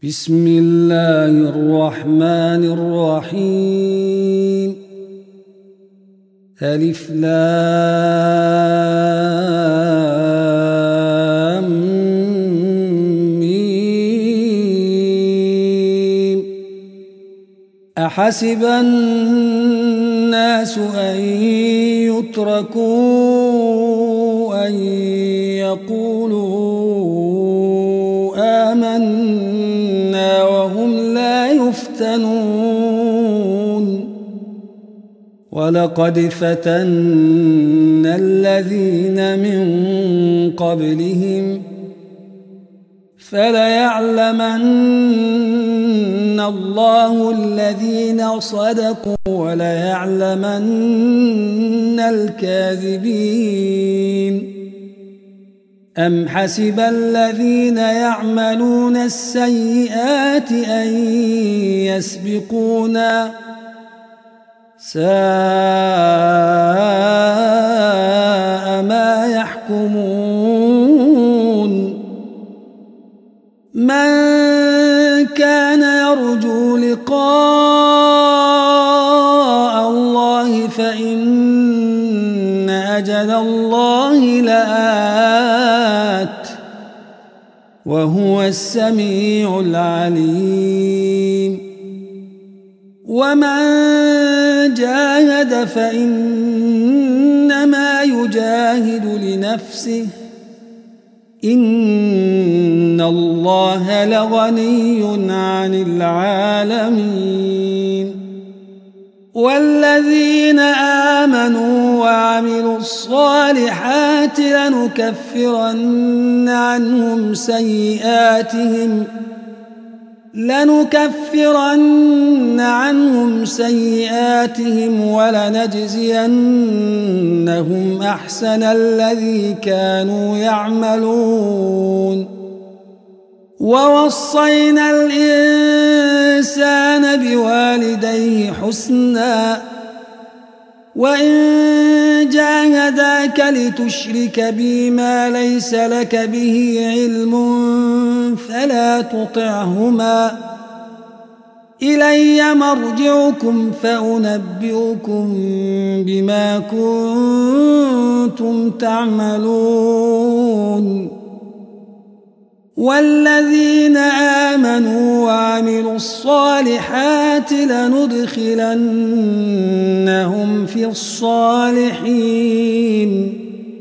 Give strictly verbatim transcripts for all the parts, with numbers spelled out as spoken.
بسم الله الرحمن الرحيم. ألف لام ميم. أحسب الناس أن يتركوا أن يقولوا آمنا وهم لا يفتنون. ولقد فتنا الذين من قبلهم فليعلمن الله الذين صدقوا وليعلمن الكاذبين. أم حسب الذين يعملون السيئات أن يسبقونا ساء ما يحكمون. من كان يرجو لقاء الله فإن أجل الله لآت وهو السميع العليم. ومن جاهد فإنما يجاهد لنفسه إن الله لغني عن العالمين. والذين آمنوا وعملوا الصالحات لنكفرن عنهم سيئاتهم لنكفرن عنهم سيئاتهم ولنجزينهم أحسن الذي كانوا يعملون. ووصينا الإنسان بوالديه حسنا وإن جاهداك لتشرك بي ما ليس لك به علم فلا تطعهما إلي مرجعكم فأنبئكم بما كنتم تعملون. والذين آمنوا وعملوا الصالحات لندخلنهم في الصالحين.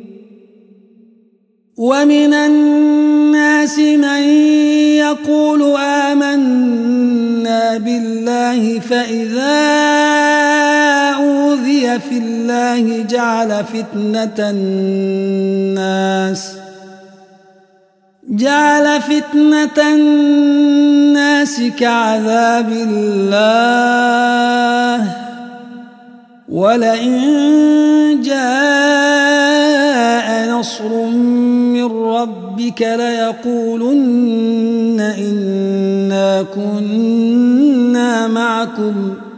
ومن الناس من يقول آمنا بالله فإذا أوذي في الله جعل فتنة الناس جعل فتنة الناس كعذاب الله ولئن جاء نصر من ربك ليقولن إنا كنا معكم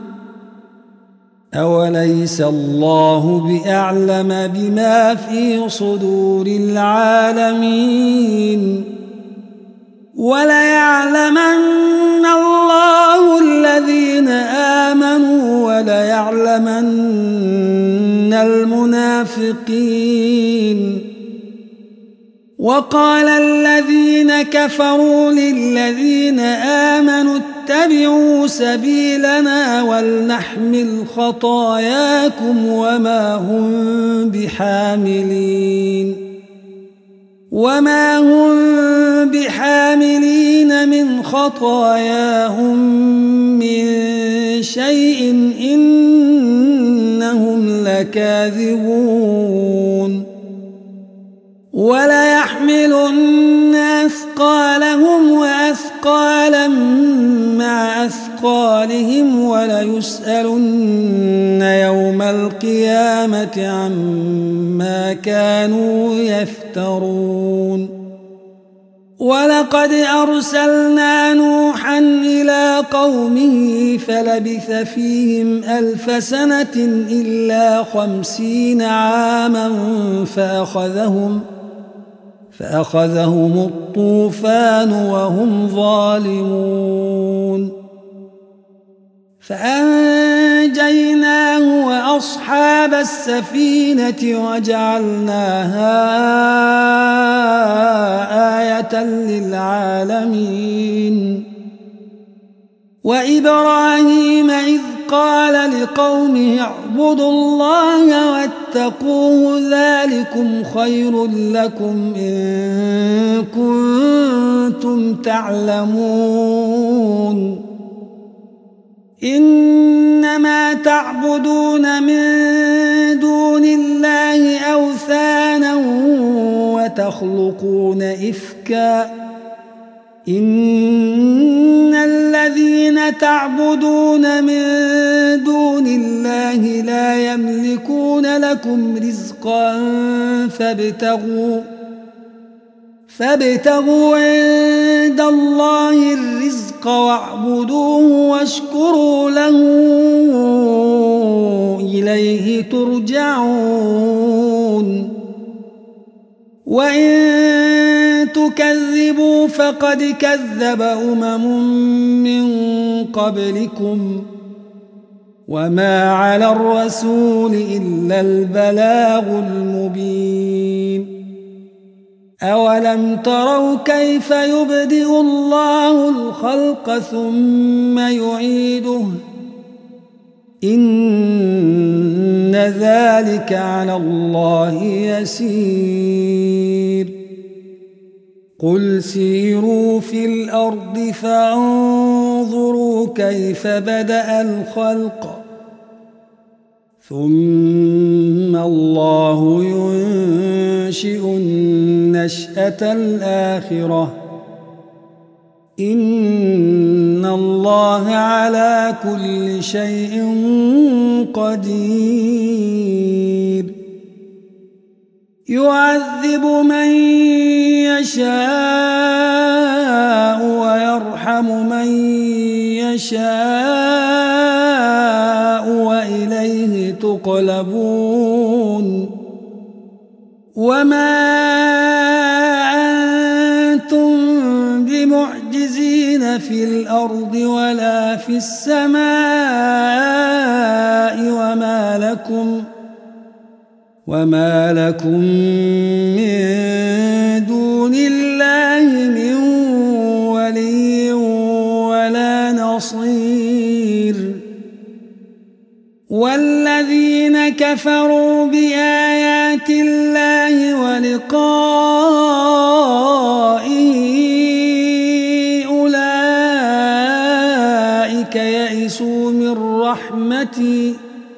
أوليس الله بأعلم بما في صدور العالمين. وليعلمن الله الذين آمنوا وليعلمن المنافقين. وقال الذين كفروا للذين آمنوا اتبعوا سبيلنا ولنحمل خطاياكم وما هم بحاملين وما هم بحاملين من خطاياهم من شيء إنهم لكاذبون. وليحملن أثقالهم وأثقالا مع أثقالهم وليسألن يوم القيامة عما كانوا يفترون. ولقد أرسلنا نوحا إلى قومه فلبث فيهم ألف سنة إلا خمسين عاما فأخذهم فأخذهم الطوفان وهم ظالمون فأنجيناه وأصحاب السفينة وجعلناها آية للعالمين وإبراهيم إذ قال لقومه اعبدوا الله واتقوه ذلكم خير لكم إن كنتم تعلمون إنما تعبدون من دون الله أوثانا وتخلقون إفكا إن الذين تعبدون من دون الله لا يملكون لكم رزقا فابتغوا فابتغوا عند الله الرزق واعبدوه واشكروا له إليه ترجعون وإن تكذبوا فقد كذب أمم من قبلكم وما على الرسول إلا البلاغ المبين أولم تروا كيف يبدئ الله الخلق ثم يعيده إن ذلك على الله يسير قل سيروا في الأرض فانظروا كيف بدأ الخلق ثم الله ينشئ النشأة الآخرة إن الله على كل شيء قدير يعذب من يشاء ويرحم من يشاء وإليه تقلبون وما أنتم بمعجزين في الأرض ولا في السماء وما لكم وما لكم من دون الله من ولي ولا نصير والذين كفروا بآيات الله ولقائه أولئك يئسوا من رحمتي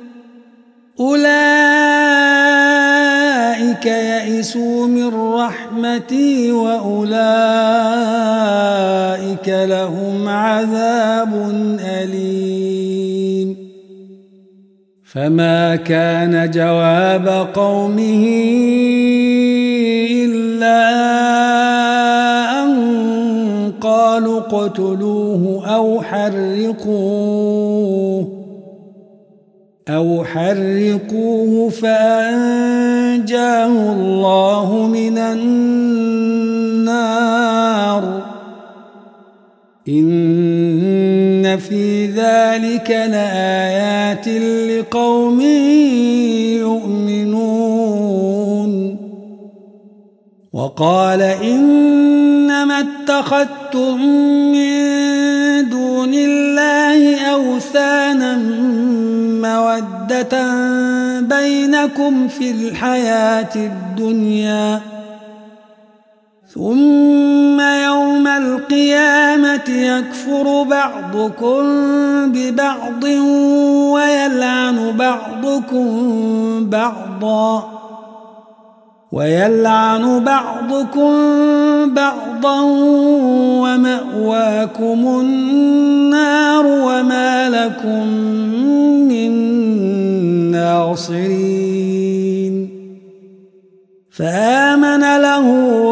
أولئك يئسوا من رحمتي وأولئك لهم عذاب أليم فما كان جواب قومه إلا أن قالوا اقتلوه أو حرقوه أو حرقوه فأنجاه الله من النار إن في ذلك لآيات لقوم يؤمنون وقال إنما اتخذتم من دون الله أوثانا مودة بينكم في الحياة الدنيا ثم يوم القيامة يكفر بعضكم ببعض ويلعن بعضكم بعضا ويلعن بعضكم بعضا ومأواكم النار وما لكم من ناصرين فآمن له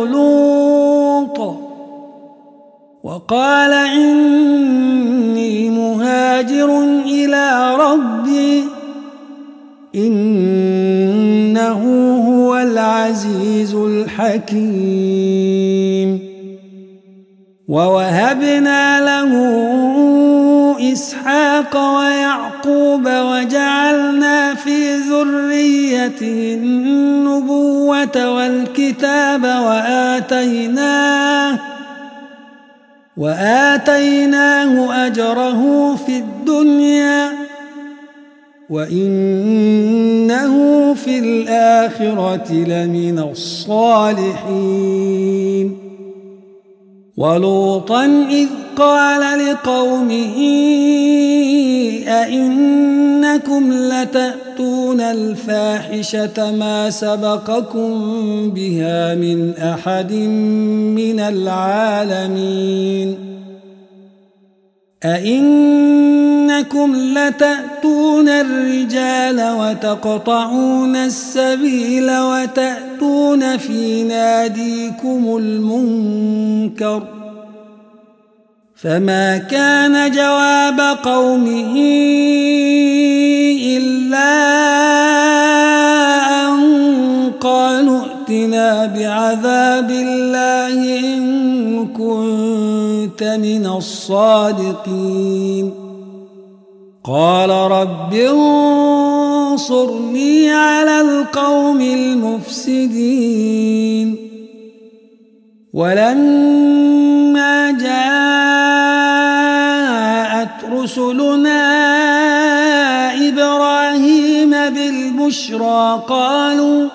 لوط وقال إني مهاجر إلى ربي إنه هو العزيز العزيز الحكيم. ووهبنا له إسحاق ويعقوب وجعلنا في ذريته النبوة والكتاب وآتيناه وآتيناه أجره في الدنيا وإنه في الآخرة لمن الصالحين. ولوطا إذ قال لقومه أئنكم لتأتون الفاحشة ما سبقكم بها من أحد من العالمين. أئنكم لتأتون الرجال وتقطعون السبيل وتأتون في ناديكم المنكر. فما كان جواب قومه إلا أن قالوا ائتنا بعذاب الله إن كنت من الصادقين. قال رب انصرني على القوم المفسدين. ولما جاءت رسلنا إبراهيم بالبشرى قالوا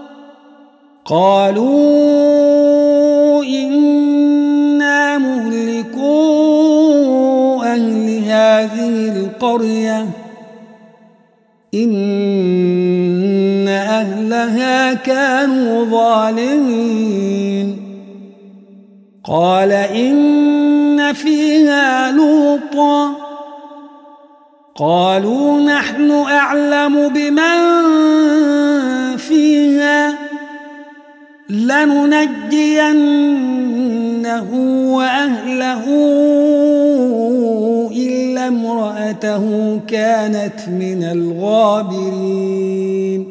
قالوا إنا مهلكو أهل هذه القرية إن أهلها كانوا ظالمين. قال إن فيها لوطا قالوا نحن أعلم بمن فيها لننجينه وأهله إلا امرأته كانت من الغابرين.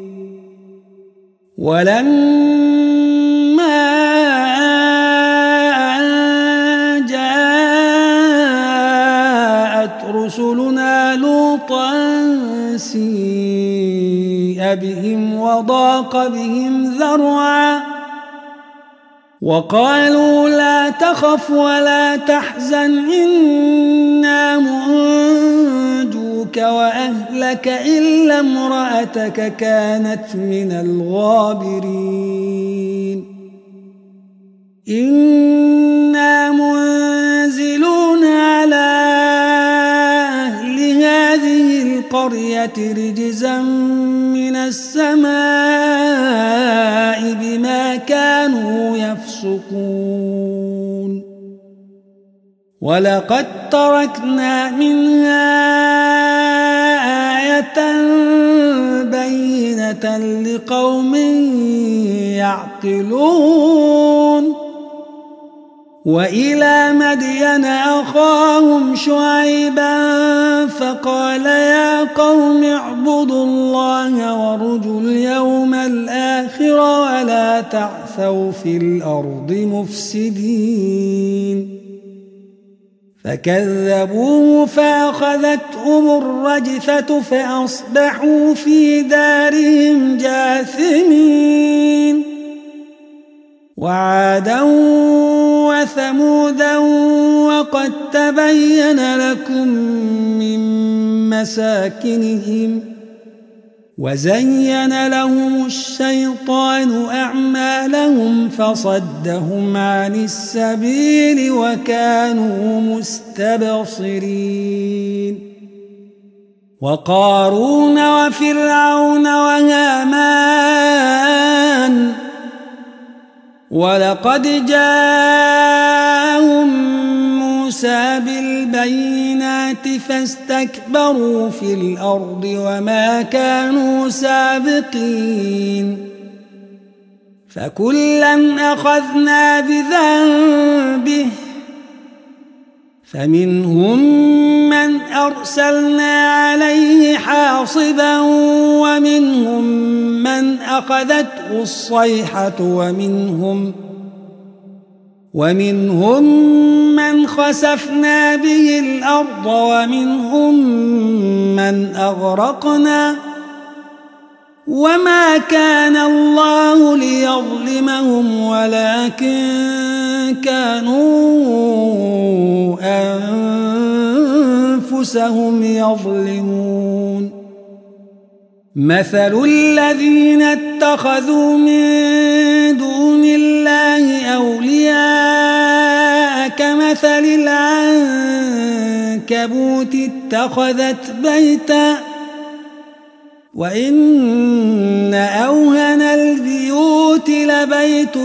ولما أن جاءت رسلنا لوطا سيء بهم وضاق بهم ذرعا وقالوا لا تخف ولا تحزن إنا منجوك وأهلك إلا امرأتك كانت من الغابرين. إنا منزلون على أهل هذه القرية رجزا من السماء بما كانوا يفسقون. ولقد تركنا منها آية بينة لقوم يعقلون. وإلى مدين أخاهم شعيبا فقال يا قوم اعبدوا الله وارجوا اليوم الآخر ولا تعثوا في الأرض مفسدين. فكذبوه فأخذتهم الرجفة فأصبحوا في دارهم جاثمين. وعادا وثمودا وقد تبين لكم من مساكنهم وزين لهم الشيطان أعمالهم فصدهم عن السبيل وكانوا مستبصرين. وقارون وفرعون وهامان ولقد جاءهم موسى بالبينات فاستكبروا في الأرض وما كانوا سابقين. فكلا أخذنا بذنبه فمنهم من أرسلنا عليه حاصبا ومنهم من أخذته أخذته الصيحة ومنهم ومنهم من خسفنا به الأرض ومنهم من أغرقنا وما كان الله ليظلمهم ولكن كانوا أنفسهم يظلمون مثل الذين اتخذوا من دون الله أولياء كمثل العنكبوت اتخذت بيتا وإن أوهن البيوت لبيت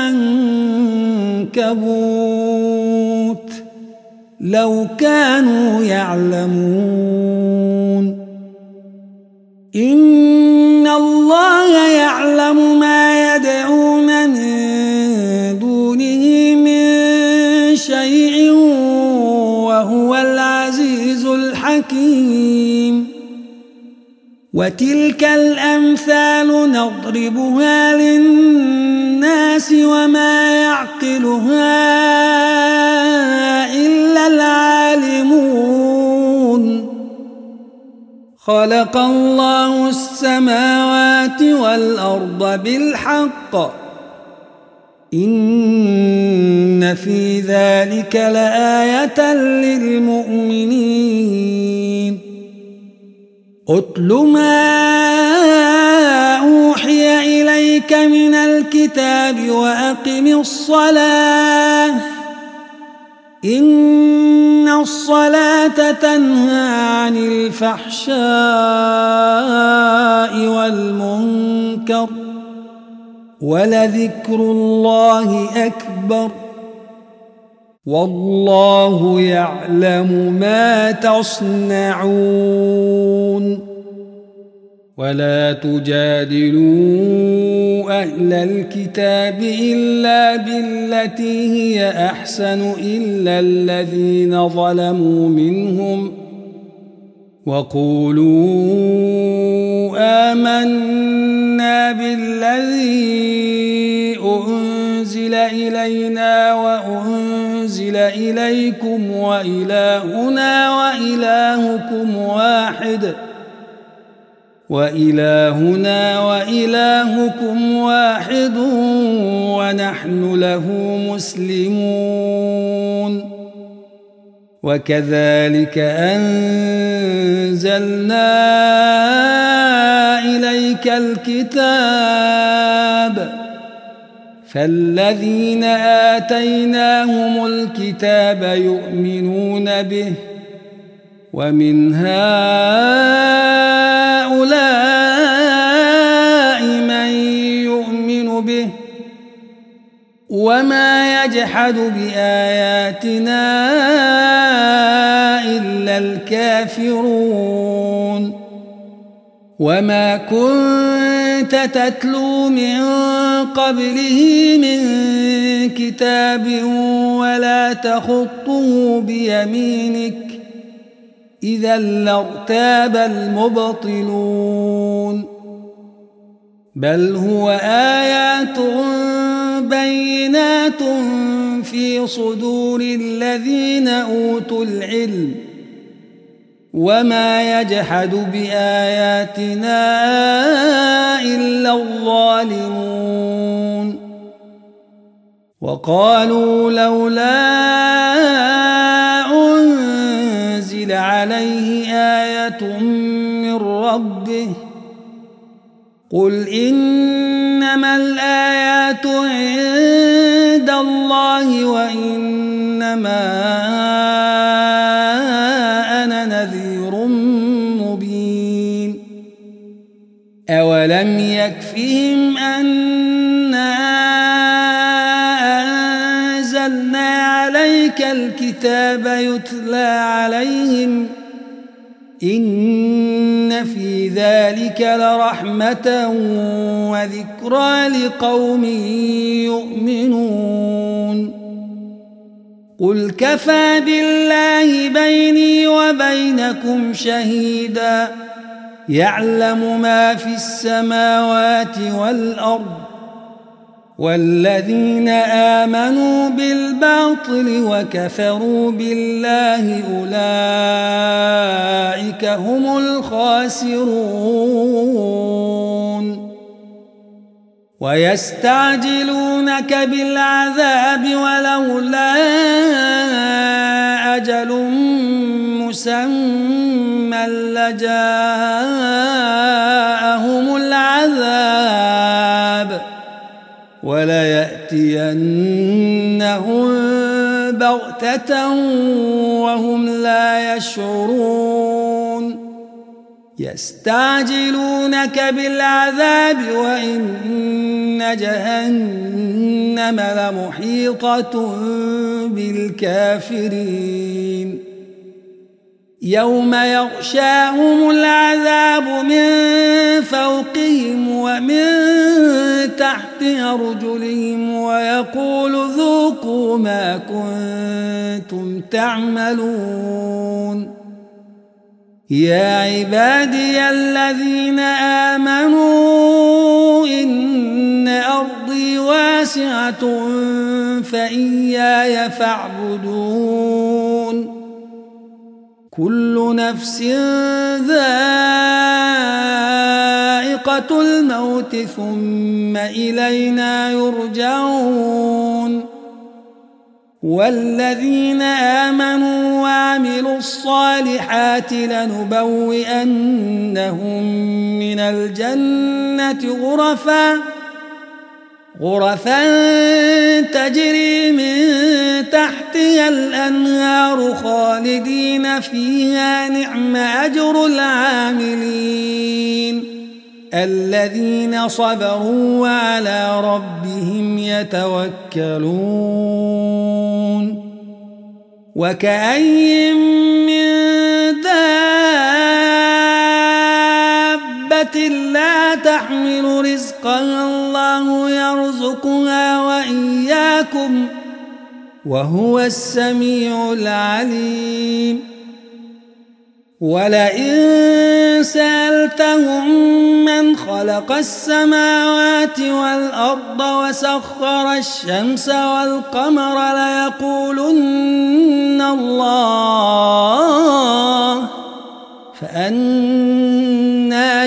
العنكبوت لو كانوا يعلمون إن الله يعلم ما يدعون من دونه من شيء وهو العزيز الحكيم وتلك الأمثال نضربها للناس وما يعقلها إلا العالمون خلق الله السماوات والأرض بالحق إن في ذلك لآية للمؤمنين أتل ما أوحي إليك من الكتاب وأقم الصلاة إن الصلاة تنهى عن الفحشاء والمنكر ولذكر الله أكبر والله يعلم ما تصنعون ولا تجادلوا أهل الكتاب إلا بالتي هي أحسن إلا الذين ظلموا منهم وقولوا آمنا بالذي أنزل إلينا وأنزل إليكم وإلهنا وإلهكم واحد وإلهنا وإلهكم واحد ونحن له مسلمون وكذلك أنزلنا إليك الكتاب فالذين آتيناهم الكتاب يؤمنون به ومن هؤلاء من يؤمن به وما يجحد بآياتنا إلا الكافرون وما كنت تتلو من قبله من كتاب ولا تخطه بيمينك إذا لارتاب المبطلون بل هو آيات بينات في صدور الذين أوتوا العلم وما يجحد بآياتنا إلا الظالمون وقالوا لولا أنزل عليه آية من ربه قل إنما الآيات عند الله وإنما أنا نذير مبين أولم يكفهم أنا أنزلنا عليك الكتاب يتلى عليهم إن في ذلك لرحمة وذكرى لقوم يؤمنون قل كفى بالله بيني وبينكم شهيدا يعلم ما في السماوات والأرض والذين آمنوا بالباطل وكفروا بالله أولئك هم الخاسرون ويستعجلونك بالعذاب ولولا أجل مسمى لجاءهم العذاب وليأتينهم بغتة وهم لا يشعرون يستعجلونك بالعذاب وإن جهنم لمحيطة بالكافرين يوم يغشاهم العذاب من فوقهم ومن تحت أرجلهم ويقول ذوقوا ما كنتم تعملون يا عبادي الذين آمنوا إن أرضي واسعة فإياي فاعبدون كل نفس ذائقة الموت ثم إلينا يرجعون والذين آمنوا وعملوا الصالحات لنبوئنهم من الجنة غرفا غرفا تجري من تحتها الأنهار خالدين فيها نعم أجر العاملين الذين صبروا وعلى ربهم يتوكلون وكأين من دابة لا تحمل رزقها الله يرزقها وإياكم وهو السميع العليم ولئن سألتهم من خلق السماوات والأرض وسخر الشمس والقمر ليقولن الله فأنى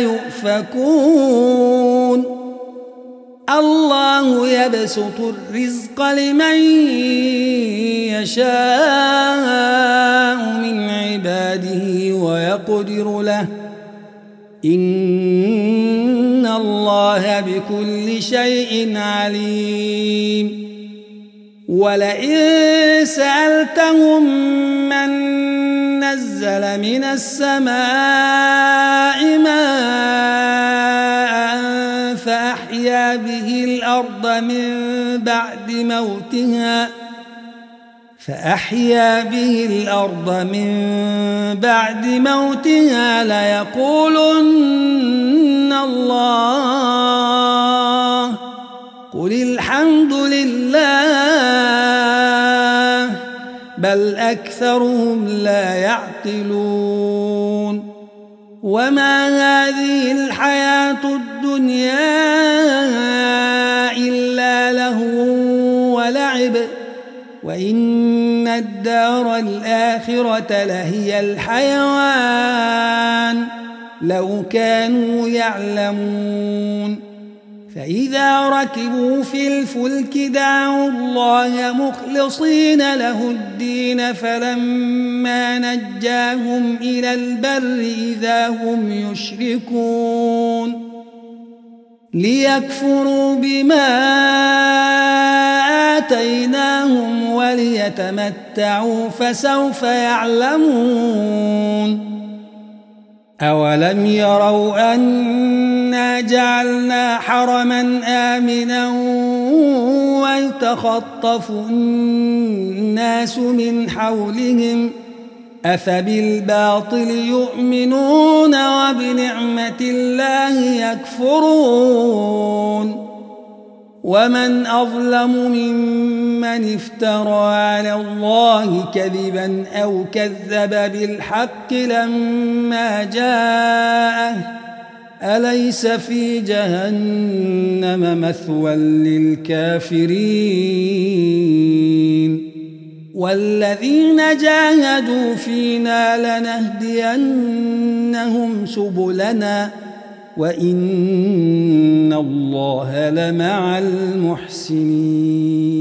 يؤفكون الله يبسط الرزق لمن يشاء من عباده ويقدر له إن الله بكل شيء عليم ولئن سألتهم من نزل من السماء ماء فأحيا به الأرض من بعد موتها فأحيا به الأرض من بعد موتها ليقولن الله قل الحمد لله بل أكثرهم لا يعقلون وما هذه الحياة الدنيا إلا لهو ولعب وإن الدار الآخرة لهي الحيوان لو كانوا يعلمون فإذا ركبوا في الفلك دعوا الله مخلصين له الدين فلما نجاهم إلى البر إذا هم يشركون ليكفروا بما آتيناهم وليتمتعوا فسوف يعلمون أولم يروا أنا جعلنا حرما آمنا ويتخطف الناس من حولهم أفبالباطل يؤمنون وبنعمة الله يكفرون ومن أظلم ممن افترى على الله كذبا أو كذب بالحق لما جاءه أليس في جهنم مثوى للكافرين والذين جاهدوا فينا لنهدينهم سبلنا وإن الله لمع المحسنين